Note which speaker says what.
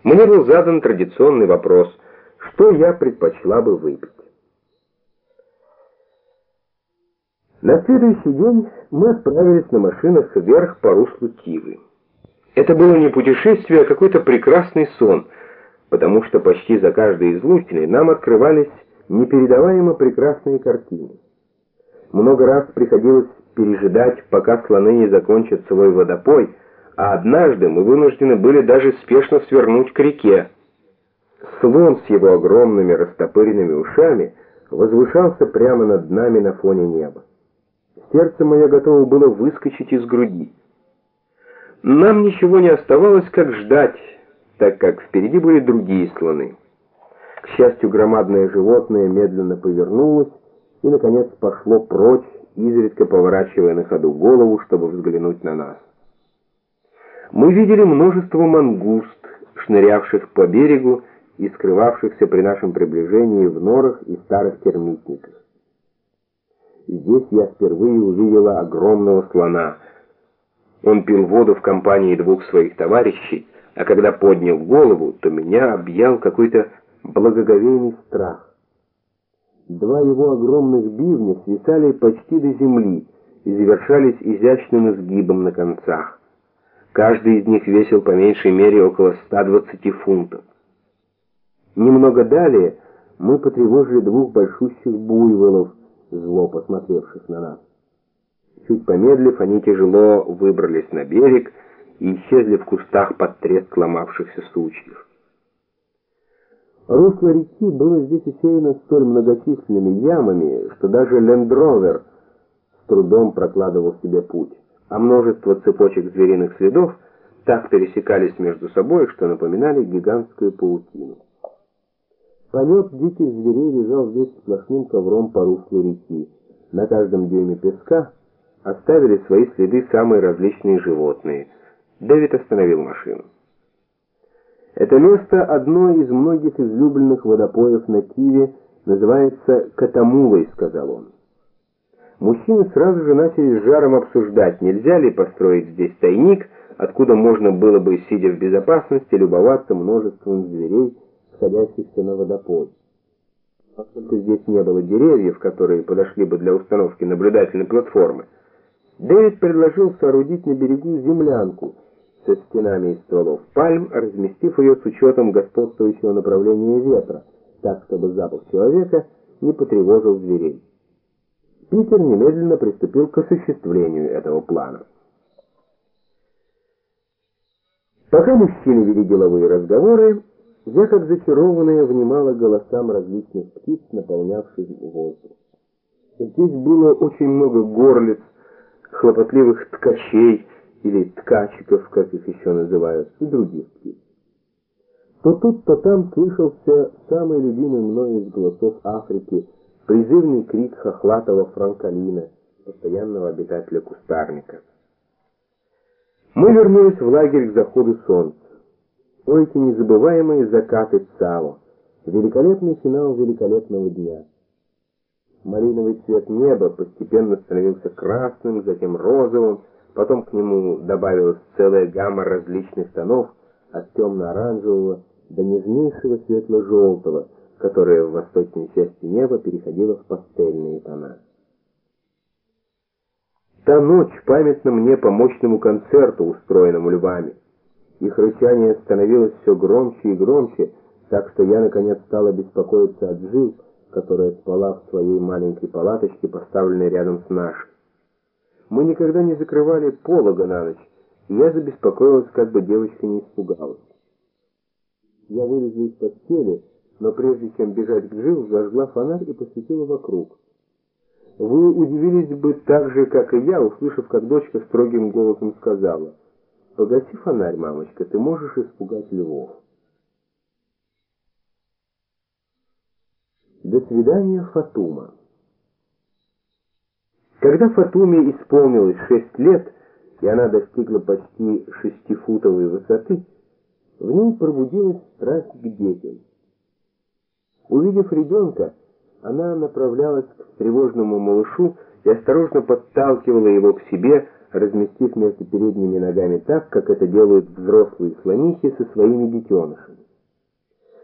Speaker 1: Мне был задан традиционный вопрос, что я предпочла бы выпить. На следующий день мы отправились на машинах вверх по руслу Тивы. Это было не путешествие, а какой-то прекрасный сон, потому что почти за каждой излучиной нам открывались непередаваемо прекрасные картины. Много раз приходилось пережидать, пока слоны не закончат свой водопой, а однажды мы вынуждены были даже спешно свернуть к реке. Слон с его огромными растопыренными ушами возвышался прямо над нами на фоне неба. Сердце мое готово было выскочить из груди. Нам ничего не оставалось, как ждать, так как впереди были другие слоны. К счастью, громадное животное медленно повернулось и, наконец, пошло прочь, изредка поворачивая на ходу голову, чтобы взглянуть на нас. Мы видели множество мангуст, шнырявших по берегу и скрывавшихся при нашем приближении в норах и старых термитниках. Здесь я впервые увидела огромного слона. Он пил воду в компании двух своих товарищей, а когда поднял голову, то меня объял какой-то благоговейный страх. Два его огромных бивня свисали почти до земли и завершались изящным изгибом на концах. Каждый из них весил по меньшей мере около 120 фунтов. Немного далее мы потревожили двух большущих буйволов, зло посмотревших на нас. Чуть помедлив, они тяжело выбрались на берег и исчезли в кустах под треск ломавшихся сучьев. Русло реки было здесь усеяно столь многочисленными ямами, что даже лендровер с трудом прокладывал себе путь, а множество цепочек звериных следов так пересекались между собой, что напоминали гигантскую паутину. Помет диких зверей лежал здесь сплошным ковром по руслу реки. На каждом дюйме песка оставили свои следы самые различные животные. Дэвид остановил машину. Это место, одно из многих излюбленных водопоев на Тиве, называется Катамулой, сказал он. Мужчины сразу же начали с жаром обсуждать, нельзя ли построить здесь тайник, откуда можно было бы, сидя в безопасности, любоваться множеством зверей, сходящихся на водопой. Поскольку здесь не было деревьев, которые подошли бы для установки наблюдательной платформы, Дэвид предложил соорудить на берегу землянку со стенами из стволов пальм, разместив ее с учетом господствующего направления ветра, так, чтобы запах человека не потревожил зверей. Питер немедленно приступил к осуществлению этого плана. Пока мужчины вели деловые разговоры, я, как зачарованная, внимала голосам различных птиц, наполнявших воздух. Здесь было очень много горлиц, хлопотливых ткачей или ткачиков, как их еще называют, и других птиц. То тут, то там слышался самый любимый мной из голосов Африки, призывный крик хохлатого франколина, постоянного обитателя кустарника. Мы вернулись в лагерь к заходу солнца. О, эти незабываемые закаты Цао, великолепный финал великолепного дня. Малиновый цвет неба постепенно становился красным, затем розовым, потом к нему добавилась целая гамма различных тонов, от темно-оранжевого до нежнейшего светло-желтого, которое в восточной части неба переходило в пастельные тона. Та ночь памятна мне по мощному концерту, устроенному львами. Их рычание становилось все громче и громче, так что я, наконец, стала беспокоиться о Джилл, которая спала в своей маленькой палаточке, поставленной рядом с нашей. Мы никогда не закрывали полога на ночь, и я забеспокоилась, как бы девочка не испугалась. Я вылезла из постели, но прежде чем бежать к Джилл, зажгла фонарь и посветила вокруг. Вы удивились бы так же, как и я, услышав, как дочка строгим голосом сказала: «Погаси фонарь, мамочка, ты можешь испугать львов». До свидания, Фатума. Когда Фатуме исполнилось 6 лет, и она достигла почти 6-футовой высоты, в ней пробудилась страсть к детям. Увидев ребенка, она направлялась к тревожному малышу и осторожно подталкивала его к себе, разместив между передними ногами так, как это делают взрослые слонихи со своими детенышами.